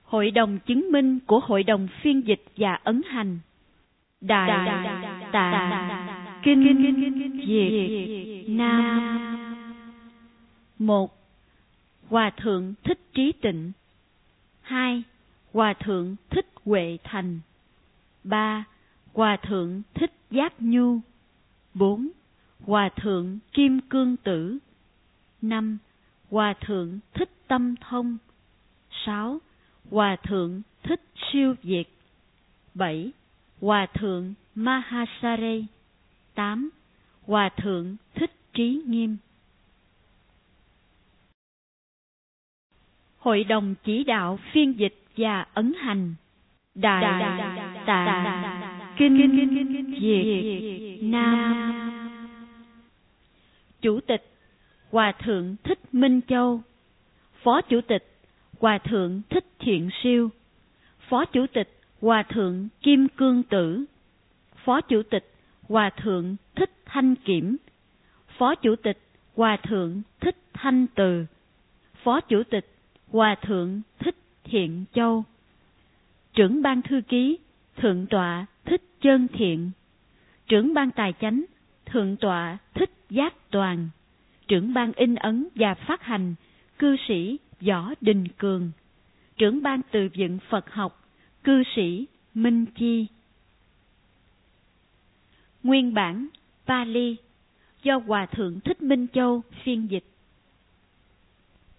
Hội đồng chứng minh của Hội đồng phiên dịch và ấn hành. Đại Tạng Kinh Việt Nam. 1. Hòa thượng Thích Trí Tịnh. 2. Hòa thượng Thích Huệ Thành. 3. Hòa thượng Thích Giác Nhu. 4. Hòa thượng Kim Cương Tử. 5. Hòa thượng Thích Tâm Thông. 6. Hòa thượng Thích Siêu Việt. 7. Hòa thượng Mahasare. 8. Hòa thượng Thích Trí Nghiêm. Hội đồng chỉ đạo phiên dịch và ấn hành. Đại Tạng Kinh Việt Nam. Chủ tịch Hòa thượng Thích Minh Châu. Phó chủ tịch Hòa thượng Thích Thiện Siêu. Phó chủ tịch Hòa thượng Kim Cương Tử. Phó chủ tịch Hòa thượng Thích Thanh Kiểm. Phó chủ tịch Hòa thượng Thích Thanh Từ. Phó chủ tịch Hòa thượng Thích Thiện Châu. Trưởng ban thư ký Thượng tọa Thích Chân Thiện. Trưởng ban tài chánh Thượng tọa Thích Giác Toàn. Trưởng ban in ấn và phát hành cư sĩ Võ Đình Cường. Trưởng ban từ vựng Phật học cư sĩ Minh Chi. Nguyên bản Pali do Hòa thượng Thích Minh Châu phiên dịch.